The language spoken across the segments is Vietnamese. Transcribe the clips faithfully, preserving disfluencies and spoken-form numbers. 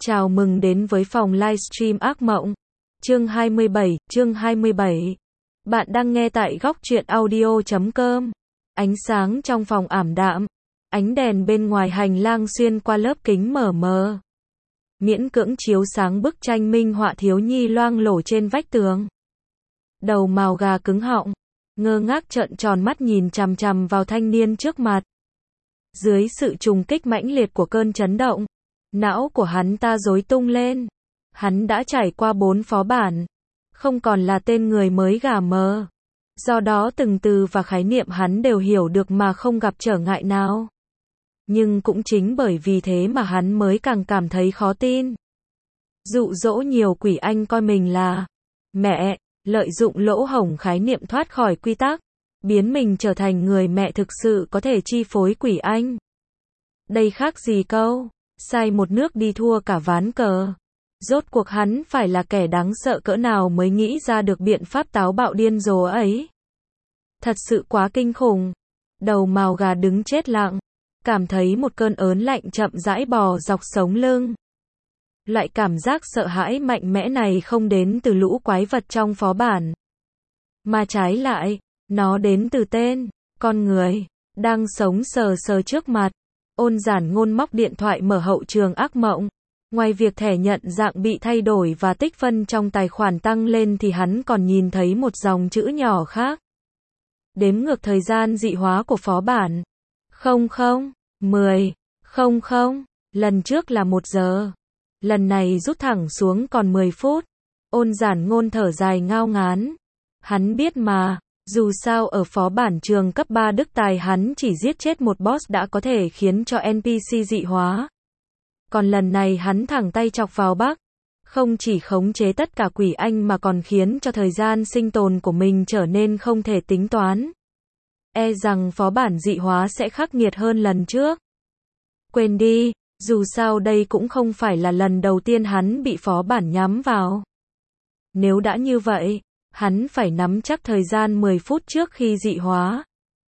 Chào mừng đến với phòng livestream ác mộng. Chương hai mươi bảy, chương hai mươi bảy. Bạn đang nghe tại góc truyện audio chấm com. Ánh sáng trong phòng ảm đạm, ánh đèn bên ngoài hành lang xuyên qua lớp kính mờ mờ, miễn cưỡng chiếu sáng bức tranh minh họa thiếu nhi loang lổ trên vách tường. Đầu mào gà cứng họng, ngơ ngác trợn tròn mắt nhìn chằm chằm vào thanh niên trước mặt. Dưới sự trùng kích mãnh liệt của cơn chấn động, não của hắn ta rối tung lên. Hắn đã trải qua bốn phó bản, không còn là tên người mới gà mờ. Do đó từng từ và khái niệm hắn đều hiểu được mà không gặp trở ngại nào. Nhưng cũng chính bởi vì thế mà hắn mới càng cảm thấy khó tin. Dụ dỗ nhiều quỷ anh coi mình là mẹ, lợi dụng lỗ hổng khái niệm thoát khỏi quy tắc, biến mình trở thành người mẹ thực sự có thể chi phối quỷ anh. Đây khác gì câu sai một nước đi thua cả ván cờ. Rốt cuộc hắn phải là kẻ đáng sợ cỡ nào mới nghĩ ra được biện pháp táo bạo điên rồ ấy. Thật sự quá kinh khủng. Đầu mào gà đứng chết lặng, cảm thấy một cơn ớn lạnh chậm rãi bò dọc sống lưng. Loại cảm giác sợ hãi mạnh mẽ này không đến từ lũ quái vật trong phó bản, mà trái lại, nó đến từ tên con người đang sống sờ sờ trước mặt. Ôn Giản Ngôn móc điện thoại mở hậu trường ác mộng. Ngoài việc thẻ nhận dạng bị thay đổi và tích phân trong tài khoản tăng lên thì hắn còn nhìn thấy một dòng chữ nhỏ khác. Đếm ngược thời gian dị hóa của phó bản. Không không, mười, không không, lần trước là một giờ. Lần này rút thẳng xuống còn mười phút. Ôn Giản Ngôn thở dài ngao ngán. Hắn biết mà, dù sao ở phó bản trường cấp ba Đức Tài hắn chỉ giết chết một boss đã có thể khiến cho en pê xê dị hóa. Còn lần này hắn thẳng tay chọc vào Bắc. Không chỉ khống chế tất cả quỷ anh mà còn khiến cho thời gian sinh tồn của mình trở nên không thể tính toán. E rằng phó bản dị hóa sẽ khắc nghiệt hơn lần trước. Quên đi, dù sao đây cũng không phải là lần đầu tiên hắn bị phó bản nhắm vào. Nếu đã như vậy, hắn phải nắm chắc thời gian mười phút trước khi dị hóa.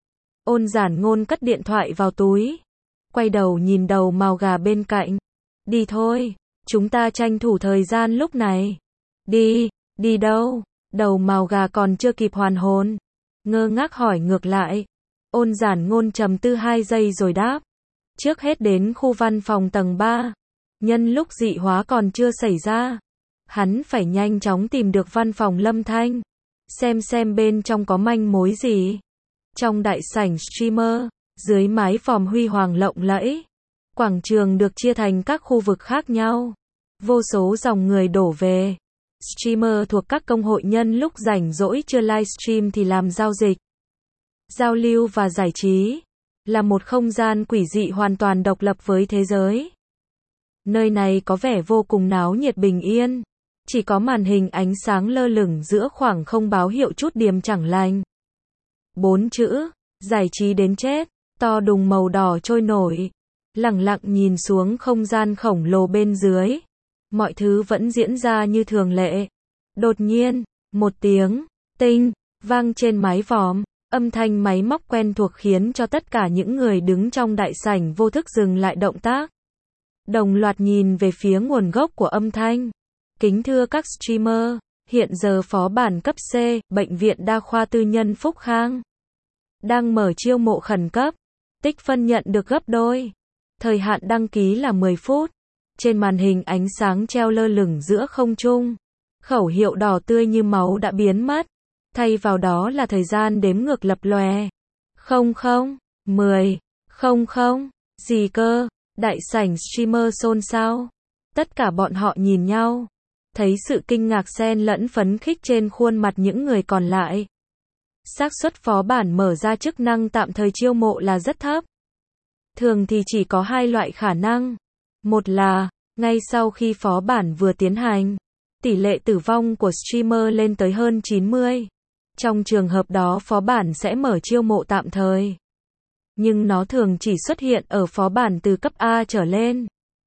Ôn Giản Ngôn cất điện thoại vào túi, quay đầu nhìn đầu mào gà bên cạnh. Đi thôi, chúng ta tranh thủ thời gian lúc này. Đi, đi đâu? Đầu mào gà còn chưa kịp hoàn hồn, ngơ ngác hỏi ngược lại. Ôn Giản Ngôn trầm tư hai giây rồi đáp. Trước hết đến khu văn phòng tầng ba. Nhân lúc dị hóa còn chưa xảy ra, hắn phải nhanh chóng tìm được văn phòng Lâm Thanh, xem xem bên trong có manh mối gì. Trong đại sảnh streamer, dưới mái vòm huy hoàng lộng lẫy, quảng trường được chia thành các khu vực khác nhau. Vô số dòng người đổ về. Streamer thuộc các công hội nhân lúc rảnh rỗi chưa livestream thì làm giao dịch, giao lưu và giải trí. Là một không gian quỷ dị hoàn toàn độc lập với thế giới. Nơi này có vẻ vô cùng náo nhiệt bình yên. Chỉ có màn hình ánh sáng lơ lửng giữa khoảng không báo hiệu chút điểm chẳng lành. Bốn chữ, giải trí đến chết, to đùng màu đỏ trôi nổi. Lẳng lặng nhìn xuống không gian khổng lồ bên dưới. Mọi thứ vẫn diễn ra như thường lệ. Đột nhiên, một tiếng tinh vang trên mái vòm. Âm thanh máy móc quen thuộc khiến cho tất cả những người đứng trong đại sảnh vô thức dừng lại động tác. Đồng loạt nhìn về phía nguồn gốc của âm thanh. Kính thưa các streamer, hiện giờ phó bản cấp C, Bệnh viện Đa khoa Tư nhân Phúc Khang đang mở chiêu mộ khẩn cấp. Tích phân nhận được gấp đôi. Thời hạn đăng ký là mười phút. Trên màn hình ánh sáng treo lơ lửng giữa không trung. Khẩu hiệu đỏ tươi như máu đã biến mất. Thay vào đó là thời gian đếm ngược lập lòe. Không không, mười, không không, gì cơ? Đại sảnh streamer xôn xao. Tất cả bọn họ nhìn nhau, thấy sự kinh ngạc xen lẫn phấn khích trên khuôn mặt những người còn lại. Xác suất phó bản mở ra chức năng tạm thời chiêu mộ là rất thấp. Thường thì chỉ có hai loại khả năng. Một là, ngay sau khi phó bản vừa tiến hành, tỷ lệ tử vong của streamer lên tới hơn chín mươi. Trong trường hợp đó phó bản sẽ mở chiêu mộ tạm thời. Nhưng nó thường chỉ xuất hiện ở phó bản từ cấp A trở lên,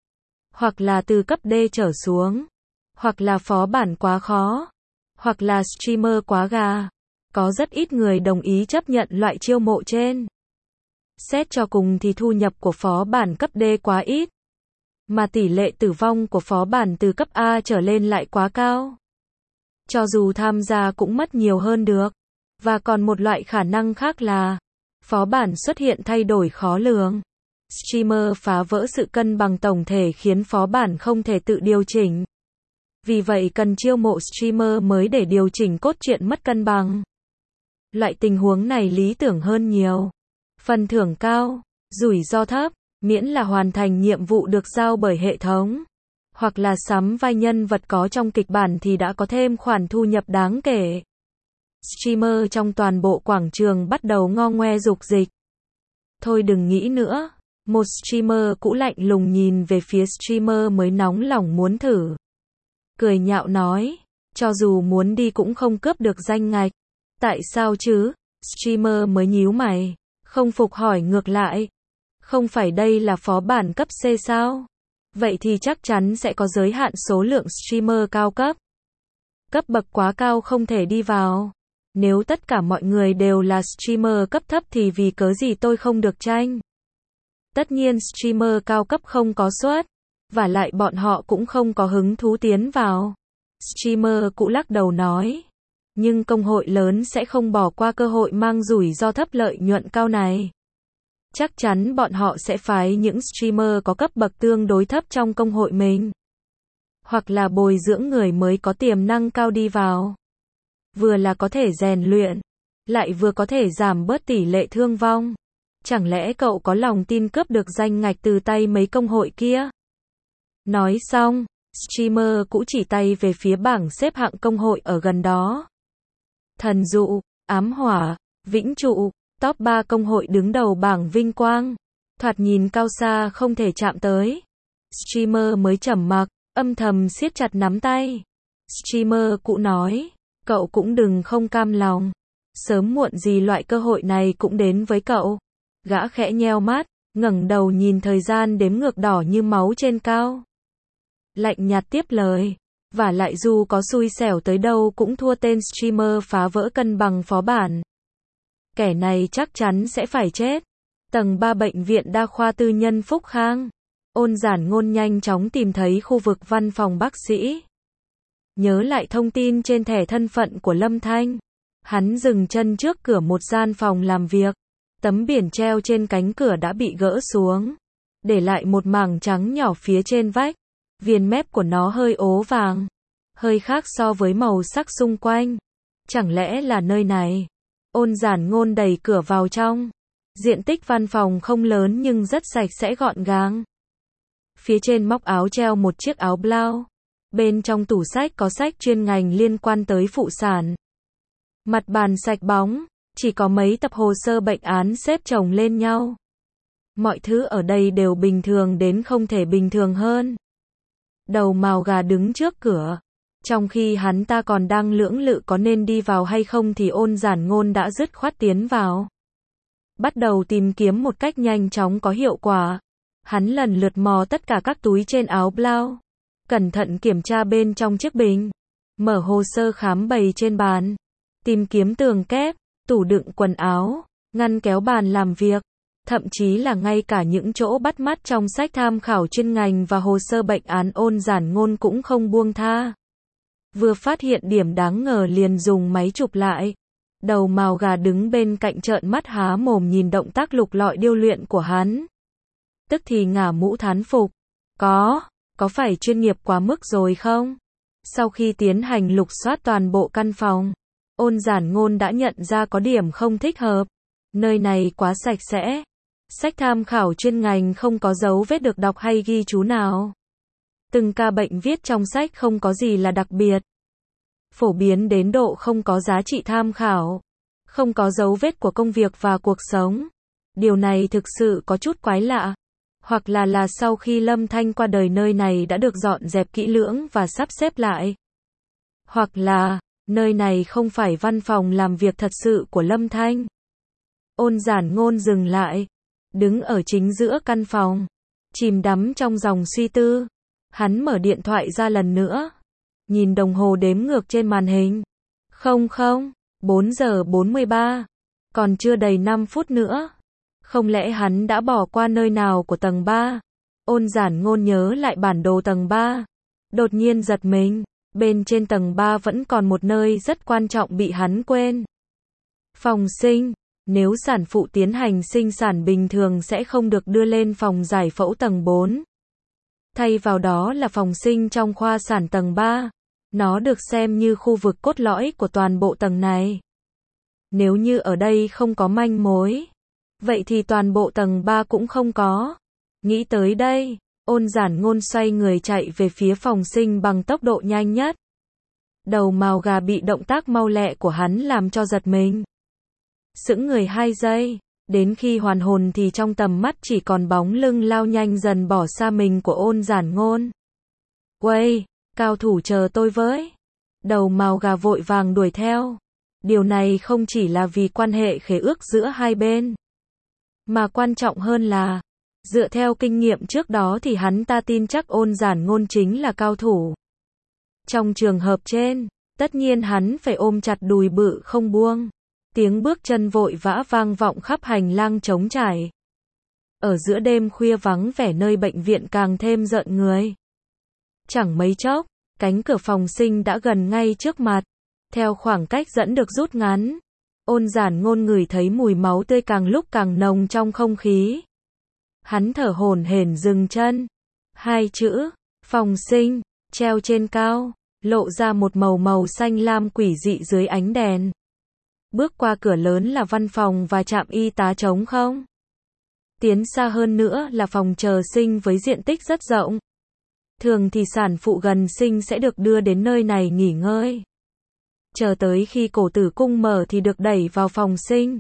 hoặc là từ cấp D trở xuống, hoặc là phó bản quá khó, hoặc là streamer quá gà. Có rất ít người đồng ý chấp nhận loại chiêu mộ trên. Xét cho cùng thì thu nhập của phó bản cấp D quá ít. mà tỷ lệ tử vong của phó bản từ cấp A trở lên lại quá cao. Cho dù tham gia cũng mất nhiều hơn được. Và còn một loại khả năng khác là phó bản xuất hiện thay đổi khó lường. Streamer phá vỡ sự cân bằng tổng thể khiến phó bản không thể tự điều chỉnh. Vì vậy cần chiêu mộ streamer mới để điều chỉnh cốt truyện mất cân bằng. Loại tình huống này lý tưởng hơn nhiều. Phần thưởng cao, rủi ro thấp, miễn là hoàn thành nhiệm vụ được giao bởi hệ thống. Hoặc là sắm vai nhân vật có trong kịch bản thì đã có thêm khoản thu nhập đáng kể. Streamer trong toàn bộ quảng trường bắt đầu ngo ngoe dục dịch. Thôi đừng nghĩ nữa. Một streamer cũ lạnh lùng nhìn về phía streamer mới nóng lòng muốn thử. Cười nhạo nói, cho dù muốn đi cũng không cướp được danh ngạch. Tại sao chứ? Streamer mới nhíu mày, không phục hỏi ngược lại. Không phải đây là phó bản cấp C sao? Vậy thì chắc chắn sẽ có giới hạn số lượng streamer cao cấp. Cấp bậc quá cao không thể đi vào. Nếu tất cả mọi người đều là streamer cấp thấp thì vì cớ gì tôi không được tranh? Tất nhiên streamer cao cấp không có suất. Và lại bọn họ cũng không có hứng thú tiến vào. Streamer cũ lắc đầu nói. Nhưng công hội lớn sẽ không bỏ qua cơ hội mang rủi ro thấp lợi nhuận cao này. Chắc chắn bọn họ sẽ phái những streamer có cấp bậc tương đối thấp trong công hội mình. Hoặc là bồi dưỡng người mới có tiềm năng cao đi vào. Vừa là có thể rèn luyện, lại vừa có thể giảm bớt tỷ lệ thương vong. Chẳng lẽ cậu có lòng tin cướp được danh ngạch từ tay mấy công hội kia? Nói xong, streamer cũ chỉ tay về phía bảng xếp hạng công hội ở gần đó. Thần dụ, ám hỏa, vĩnh trụ, top ba công hội đứng đầu bảng vinh quang. Thoạt nhìn cao xa không thể chạm tới. Streamer mới trầm mặc, âm thầm siết chặt nắm tay. Streamer cũ nói, cậu cũng đừng không cam lòng. Sớm muộn gì loại cơ hội này cũng đến với cậu. Gã khẽ nheo mắt, ngẩng đầu nhìn thời gian đếm ngược đỏ như máu trên cao. Lạnh nhạt tiếp lời. Và lại dù có xui xẻo tới đâu cũng thua tên streamer phá vỡ cân bằng phó bản. Kẻ này chắc chắn sẽ phải chết. Tầng ba bệnh viện đa khoa tư nhân Phúc Khang. Ôn Giản Ngôn nhanh chóng tìm thấy khu vực văn phòng bác sĩ. Nhớ lại thông tin trên thẻ thân phận của Lâm Thanh. Hắn dừng chân trước cửa một gian phòng làm việc. Tấm biển treo trên cánh cửa đã bị gỡ xuống. Để lại một mảng trắng nhỏ phía trên vách. Viền mép của nó hơi ố vàng. Hơi khác so với màu sắc xung quanh. Chẳng lẽ là nơi này? Ôn Giản Ngôn đẩy cửa vào trong. Diện tích văn phòng không lớn nhưng rất sạch sẽ gọn gàng. Phía trên móc áo treo một chiếc áo blau. Bên trong tủ sách có sách chuyên ngành liên quan tới phụ sản. Mặt bàn sạch bóng, chỉ có mấy tập hồ sơ bệnh án xếp chồng lên nhau. Mọi thứ ở đây đều bình thường đến không thể bình thường hơn. Đầu mào gà đứng trước cửa. Trong khi hắn ta còn đang lưỡng lự có nên đi vào hay không thì Ôn Giản Ngôn đã dứt khoát tiến vào. Bắt đầu tìm kiếm một cách nhanh chóng có hiệu quả. Hắn lần lượt mò tất cả các túi trên áo blau. Cẩn thận kiểm tra bên trong chiếc bình. Mở hồ sơ khám bày trên bàn. Tìm kiếm tường kép, tủ đựng quần áo, ngăn kéo bàn làm việc. Thậm chí là ngay cả những chỗ bắt mắt trong sách tham khảo chuyên ngành và hồ sơ bệnh án Ôn Giản Ngôn cũng không buông tha. Vừa phát hiện điểm đáng ngờ liền dùng máy chụp lại. Đầu mào gà đứng bên cạnh trợn mắt há mồm nhìn động tác lục lọi điêu luyện của hắn. Tức thì ngả mũ thán phục. Có, có phải chuyên nghiệp quá mức rồi không? Sau khi tiến hành lục soát toàn bộ căn phòng, Ôn Giản Ngôn đã nhận ra có điểm không thích hợp. Nơi này quá sạch sẽ. Sách tham khảo chuyên ngành không có dấu vết được đọc hay ghi chú nào. Từng ca bệnh viết trong sách không có gì là đặc biệt. Phổ biến đến độ không có giá trị tham khảo. Không có dấu vết của công việc và cuộc sống. Điều này thực sự có chút quái lạ. Hoặc là là sau khi Lâm Thanh qua đời nơi này đã được dọn dẹp kỹ lưỡng và sắp xếp lại. Hoặc là, nơi này không phải văn phòng làm việc thật sự của Lâm Thanh. Ôn Giản Ngôn dừng lại. Đứng ở chính giữa căn phòng. Chìm đắm trong dòng suy tư. Hắn mở điện thoại ra lần nữa. Nhìn đồng hồ đếm ngược trên màn hình. Không không, bốn giờ bốn mươi ba. Còn chưa đầy năm phút nữa. Không lẽ hắn đã bỏ qua nơi nào của tầng ba? Ôn Giản Ngôn nhớ lại bản đồ tầng ba. Đột nhiên giật mình, bên trên tầng ba vẫn còn một nơi rất quan trọng bị hắn quên. Phòng sinh, nếu sản phụ tiến hành sinh sản bình thường sẽ không được đưa lên phòng giải phẫu tầng bốn. Thay vào đó là phòng sinh trong khoa sản tầng ba. Nó được xem như khu vực cốt lõi của toàn bộ tầng này. Nếu như ở đây không có manh mối, vậy thì toàn bộ tầng ba cũng không có. Nghĩ tới đây, Ôn Giản Ngôn xoay người chạy về phía phòng sinh bằng tốc độ nhanh nhất. Đầu mào gà bị động tác mau lẹ của hắn làm cho giật mình. Sững người hai giây, đến khi hoàn hồn thì trong tầm mắt chỉ còn bóng lưng lao nhanh dần bỏ xa mình của Ôn Giản Ngôn. Uầy, cao thủ chờ tôi với. Đầu mào gà vội vàng đuổi theo. Điều này không chỉ là vì quan hệ khế ước giữa hai bên, mà quan trọng hơn là, dựa theo kinh nghiệm trước đó thì hắn ta tin chắc Ôn Giản Ngôn chính là cao thủ. Trong trường hợp trên, tất nhiên hắn phải ôm chặt đùi bự không buông. Tiếng bước chân vội vã vang vọng khắp hành lang trống trải. Ở giữa đêm khuya vắng vẻ nơi bệnh viện càng thêm rợn người. Chẳng mấy chốc, cánh cửa phòng sinh đã gần ngay trước mặt. Theo khoảng cách dẫn được rút ngắn, Ôn Giản Ngôn ngửi thấy mùi máu tươi càng lúc càng nồng trong không khí. Hắn thở hổn hển dừng chân. Hai chữ, phòng sinh, treo trên cao, lộ ra một màu màu xanh lam quỷ dị dưới ánh đèn. Bước qua cửa lớn là văn phòng và trạm y tá trống không. Tiến xa hơn nữa là phòng chờ sinh với diện tích rất rộng. Thường thì sản phụ gần sinh sẽ được đưa đến nơi này nghỉ ngơi. Chờ tới khi cổ tử cung mở thì được đẩy vào phòng sinh.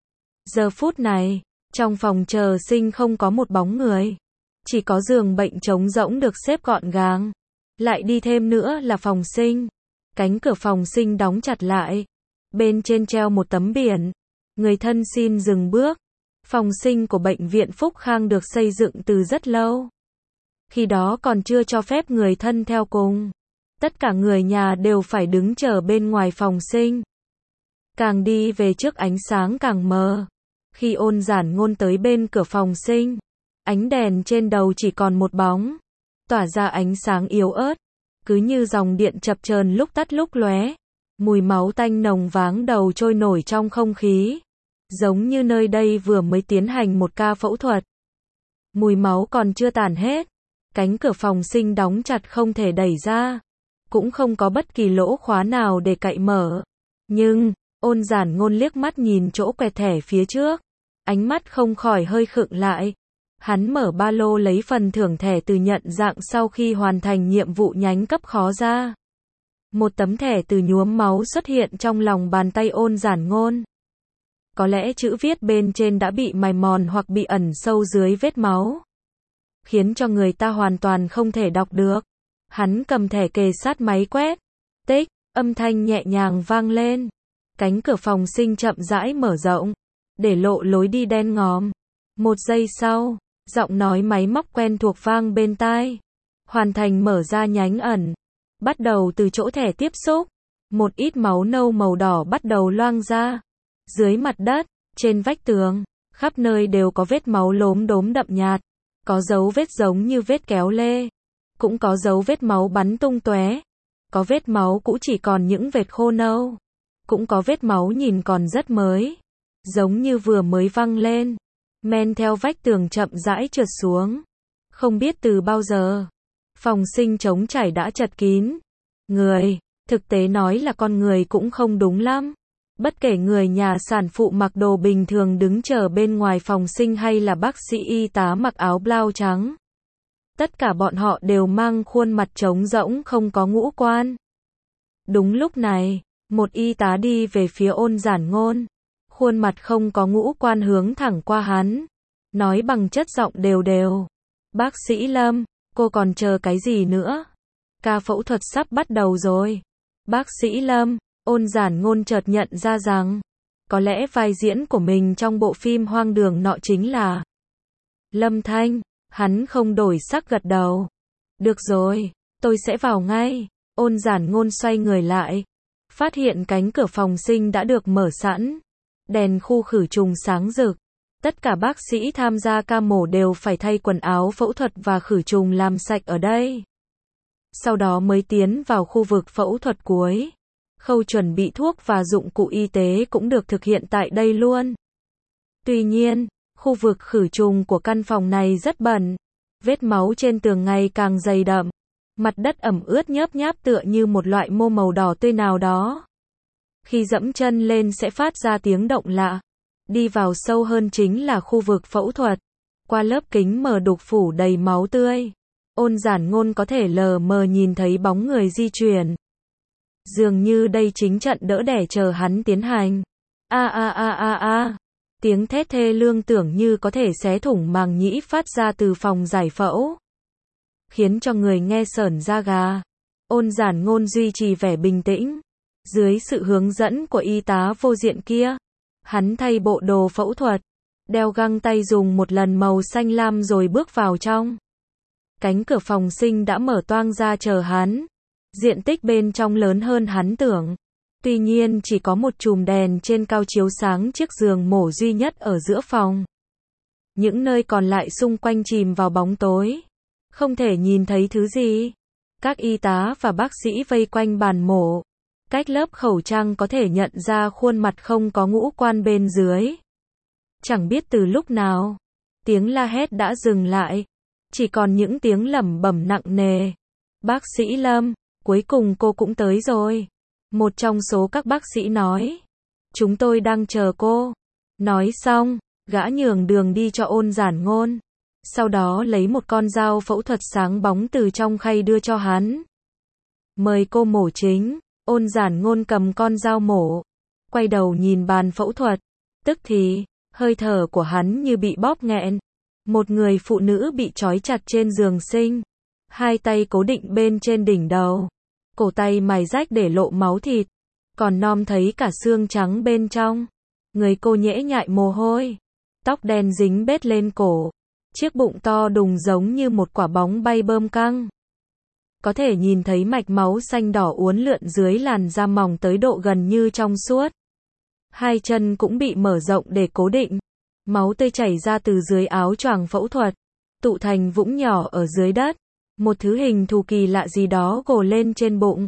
Giờ phút này, trong phòng chờ sinh không có một bóng người. Chỉ có giường bệnh trống rỗng được xếp gọn gàng. Lại đi thêm nữa là phòng sinh. Cánh cửa phòng sinh đóng chặt lại. Bên trên treo một tấm biển. Người thân xin dừng bước. Phòng sinh của bệnh viện Phúc Khang được xây dựng từ rất lâu. Khi đó còn chưa cho phép người thân theo cùng. Tất cả người nhà đều phải đứng chờ bên ngoài phòng sinh. Càng đi về trước ánh sáng càng mờ. Khi Ôn Giản Ngôn tới bên cửa phòng sinh, ánh đèn trên đầu chỉ còn một bóng, tỏa ra ánh sáng yếu ớt, cứ như dòng điện chập chờn lúc tắt lúc lóe. Mùi máu tanh nồng váng đầu trôi nổi trong không khí, giống như nơi đây vừa mới tiến hành một ca phẫu thuật. Mùi máu còn chưa tàn hết, cánh cửa phòng sinh đóng chặt không thể đẩy ra, cũng không có bất kỳ lỗ khóa nào để cậy mở. Nhưng, Ôn Giản Ngôn liếc mắt nhìn chỗ quẹt thẻ phía trước, ánh mắt không khỏi hơi khựng lại. Hắn mở ba lô lấy phần thưởng thẻ từ nhận dạng sau khi hoàn thành nhiệm vụ nhánh cấp khó ra. Một tấm thẻ từ nhuốm máu xuất hiện trong lòng bàn tay Ôn Giản Ngôn. Có lẽ chữ viết bên trên đã bị mài mòn hoặc bị ẩn sâu dưới vết máu, khiến cho người ta hoàn toàn không thể đọc được. Hắn cầm thẻ kề sát máy quét. Tích, âm thanh nhẹ nhàng vang lên. Cánh cửa phòng sinh chậm rãi mở rộng, để lộ lối đi đen ngòm. Một giây sau, giọng nói máy móc quen thuộc vang bên tai. Hoàn thành mở ra nhánh ẩn. Bắt đầu từ chỗ thẻ tiếp xúc, một ít máu nâu màu đỏ bắt đầu loang ra. Dưới mặt đất, trên vách tường, khắp nơi đều có vết máu lốm đốm đậm nhạt. Có dấu vết giống như vết kéo lê. Cũng có dấu vết máu bắn tung tóe. Có vết máu cũ chỉ còn những vệt khô nâu. Cũng có vết máu nhìn còn rất mới, giống như vừa mới văng lên. Men theo vách tường chậm rãi trượt xuống. Không biết từ bao giờ, phòng sinh trống trải đã chật kín. Người, thực tế nói là con người cũng không đúng lắm. Bất kể người nhà sản phụ mặc đồ bình thường đứng chờ bên ngoài phòng sinh hay là bác sĩ y tá mặc áo blau trắng. Tất cả bọn họ đều mang khuôn mặt trống rỗng không có ngũ quan. Đúng lúc này, một y tá đi về phía Ôn Giản Ngôn. Khuôn mặt không có ngũ quan hướng thẳng qua hắn. Nói bằng chất giọng đều đều. Bác sĩ Lâm, cô còn chờ cái gì nữa? Ca phẫu thuật sắp bắt đầu rồi. Bác sĩ Lâm, Ôn Giản Ngôn chợt nhận ra rằng, có lẽ vai diễn của mình trong bộ phim hoang đường nọ chính là Lâm Thanh. Hắn không đổi sắc gật đầu. Được rồi, tôi sẽ vào ngay. Ôn Giản Ngôn xoay người lại, phát hiện cánh cửa phòng sinh đã được mở sẵn. Đèn khu khử trùng sáng rực. Tất cả bác sĩ tham gia ca mổ đều phải thay quần áo phẫu thuật và khử trùng làm sạch ở đây. Sau đó mới tiến vào khu vực phẫu thuật cuối. Khâu chuẩn bị thuốc và dụng cụ y tế cũng được thực hiện tại đây luôn. Tuy nhiên, khu vực khử trùng của căn phòng này rất bẩn. Vết máu trên tường ngày càng dày đậm. Mặt đất ẩm ướt nhớp nháp tựa như một loại mô màu đỏ tươi nào đó. Khi dẫm chân lên sẽ phát ra tiếng động lạ. Đi vào sâu hơn chính là khu vực phẫu thuật. Qua lớp kính mờ đục phủ đầy máu tươi, Ôn Giản Ngôn có thể lờ mờ nhìn thấy bóng người di chuyển. Dường như đây chính trận đỡ đẻ chờ hắn tiến hành. A a a a a. Tiếng thét thê lương tưởng như có thể xé thủng màng nhĩ phát ra từ phòng giải phẫu, khiến cho người nghe sởn da gà. Ôn Giản Ngôn duy trì vẻ bình tĩnh. Dưới sự hướng dẫn của y tá vô diện kia, hắn thay bộ đồ phẫu thuật, đeo găng tay dùng một lần màu xanh lam rồi bước vào trong. Cánh cửa phòng sinh đã mở toang ra chờ hắn. Diện tích bên trong lớn hơn hắn tưởng. Tuy nhiên chỉ có một chùm đèn trên cao chiếu sáng chiếc giường mổ duy nhất ở giữa phòng. Những nơi còn lại xung quanh chìm vào bóng tối. Không thể nhìn thấy thứ gì. Các y tá và bác sĩ vây quanh bàn mổ. Cách lớp khẩu trang có thể nhận ra khuôn mặt không có ngũ quan bên dưới. Chẳng biết từ lúc nào, tiếng la hét đã dừng lại. Chỉ còn những tiếng lẩm bẩm nặng nề. Bác sĩ Lâm, cuối cùng cô cũng tới rồi. Một trong số các bác sĩ nói. Chúng tôi đang chờ cô. Nói xong, gã nhường đường đi cho Ôn Giản Ngôn. Sau đó lấy một con dao phẫu thuật sáng bóng từ trong khay đưa cho hắn. Mời cô mổ chính. Ôn Giản Ngôn cầm con dao mổ. Quay đầu nhìn bàn phẫu thuật. Tức thì, hơi thở của hắn như bị bóp nghẹn. Một người phụ nữ bị trói chặt trên giường sinh. Hai tay cố định bên trên đỉnh đầu. Cổ tay mài rách để lộ máu thịt. Còn nom thấy cả xương trắng bên trong. Người cô nhễ nhại mồ hôi. Tóc đen dính bết lên cổ. Chiếc bụng to đùng giống như một quả bóng bay bơm căng. Có thể nhìn thấy mạch máu xanh đỏ uốn lượn dưới làn da mỏng tới độ gần như trong suốt. Hai chân cũng bị mở rộng để cố định. Máu tươi chảy ra từ dưới áo choàng phẫu thuật, tụ thành vũng nhỏ ở dưới đất. Một thứ hình thù kỳ lạ gì đó gồ lên trên bụng.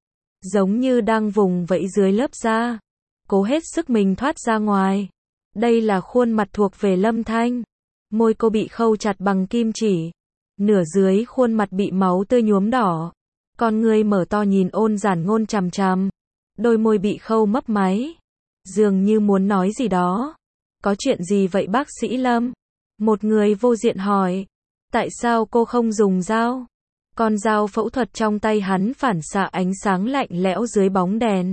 Giống như đang vùng vẫy dưới lớp da. Cố hết sức mình thoát ra ngoài. Đây là khuôn mặt thuộc về Lâm Thanh. Môi cô bị khâu chặt bằng kim chỉ. Nửa dưới khuôn mặt bị máu tươi nhuốm đỏ. Con người mở to nhìn Ôn Giản Ngôn chằm chằm. Đôi môi bị khâu mấp máy. Dường như muốn nói gì đó. Có chuyện gì vậy bác sĩ Lâm? Một người vô diện hỏi. Tại sao cô không dùng dao? Con dao phẫu thuật trong tay hắn phản xạ ánh sáng lạnh lẽo dưới bóng đèn.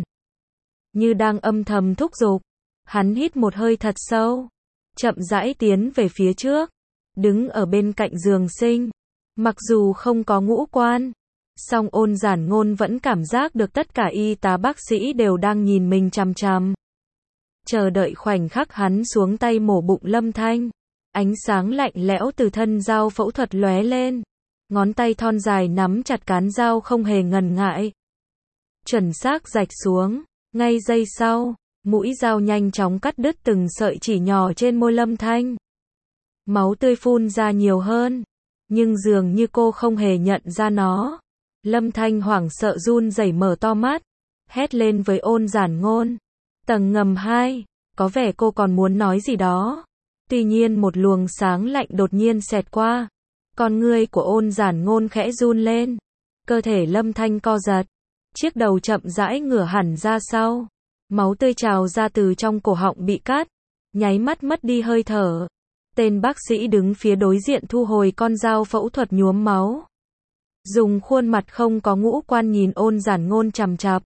Như đang âm thầm thúc giục. Hắn hít một hơi thật sâu. Chậm rãi tiến về phía trước. Đứng ở bên cạnh giường sinh. Mặc dù không có ngũ quan, song Ôn Giản Ngôn vẫn cảm giác được tất cả y tá bác sĩ đều đang nhìn mình chằm chằm. Chờ đợi khoảnh khắc hắn xuống tay mổ bụng Lâm Thanh. Ánh sáng lạnh lẽo từ thân dao phẫu thuật lóe lên. Ngón tay thon dài nắm chặt cán dao không hề ngần ngại. Chuẩn xác rạch xuống. Ngay giây sau, mũi dao nhanh chóng cắt đứt từng sợi chỉ nhỏ trên môi Lâm Thanh. Máu tươi phun ra nhiều hơn. Nhưng dường như cô không hề nhận ra nó. Lâm Thanh hoảng sợ run rẩy mở to mắt. Hét lên với Ôn Giản Ngôn. Tầng ngầm hai. Có vẻ cô còn muốn nói gì đó. Tuy nhiên một luồng sáng lạnh đột nhiên xẹt qua. Con ngươi của Ôn Giản Ngôn khẽ run lên. Cơ thể Lâm Thanh co giật. Chiếc đầu chậm rãi ngửa hẳn ra sau. Máu tươi trào ra từ trong cổ họng bị cắt. Nháy mắt mất đi hơi thở. Tên bác sĩ đứng phía đối diện thu hồi con dao phẫu thuật nhuốm máu. Dùng khuôn mặt không có ngũ quan nhìn Ôn Giản Ngôn chằm chằm.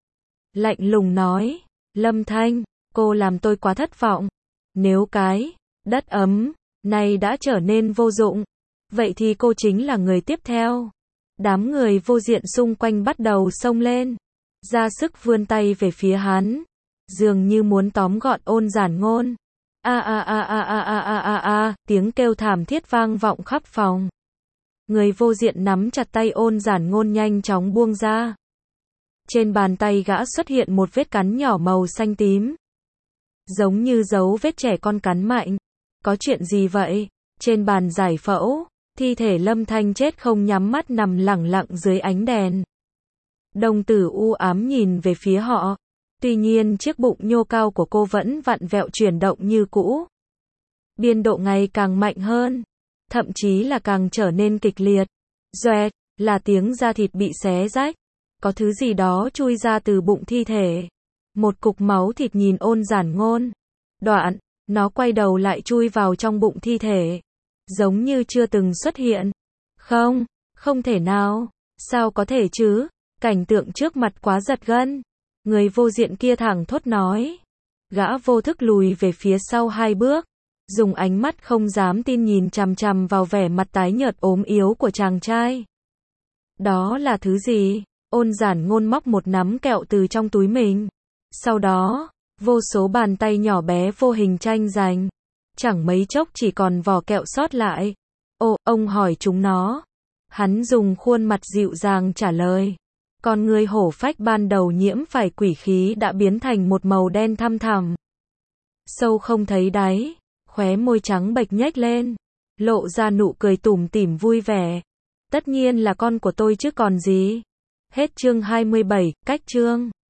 Lạnh lùng nói. Lâm Thanh, cô làm tôi quá thất vọng. Nếu cái đất ấm này đã trở nên vô dụng, vậy thì cô chính là người tiếp theo. Đám người vô diện xung quanh bắt đầu xông lên. Ra sức vươn tay về phía hắn. Dường như muốn tóm gọn Ôn Giản Ngôn. A a a a a a a a a, tiếng kêu thảm thiết vang vọng khắp phòng. Người vô diện nắm chặt tay Ôn Giản Ngôn nhanh chóng buông ra. Trên bàn tay gã xuất hiện một vết cắn nhỏ màu xanh tím. Giống như dấu vết trẻ con cắn mạnh. có chuyện gì vậy? Trên bàn giải phẫu, thi thể Lâm Thanh chết không nhắm mắt nằm lẳng lặng dưới ánh đèn. Đồng tử u ám nhìn về phía họ. Tuy nhiên chiếc bụng nhô cao của cô vẫn vặn vẹo chuyển động như cũ. Biên độ ngày càng mạnh hơn. Thậm chí là càng trở nên kịch liệt. Doẹt, là tiếng da thịt bị xé rách. Có thứ gì đó chui ra từ bụng thi thể. Một cục máu thịt nhìn Ôn Giản Ngôn. Đoạn, nó quay đầu lại chui vào trong bụng thi thể. Giống như chưa từng xuất hiện. Không, không thể nào. Sao có thể chứ? Cảnh tượng trước mặt quá giật gân. Người vô diện kia thẳng thốt nói. Gã vô thức lùi về phía sau hai bước. Dùng ánh mắt không dám tin nhìn chằm chằm vào vẻ mặt tái nhợt ốm yếu của chàng trai. Đó là thứ gì? Ôn Giản Ngôn móc một nắm kẹo từ trong túi mình. Sau đó, vô số bàn tay nhỏ bé vô hình tranh giành. Chẳng mấy chốc chỉ còn vỏ kẹo sót lại. Ồ, ông hỏi chúng nó. Hắn dùng khuôn mặt dịu dàng trả lời. Con người hổ phách ban đầu nhiễm phải quỷ khí đã biến thành một màu đen thăm thẳm. Sâu không thấy đáy. Khóe môi trắng bệch nhếch lên. Lộ ra nụ cười tủm tỉm vui vẻ. Tất nhiên là con của tôi chứ còn gì. Hết chương hai mươi bảy, cách chương.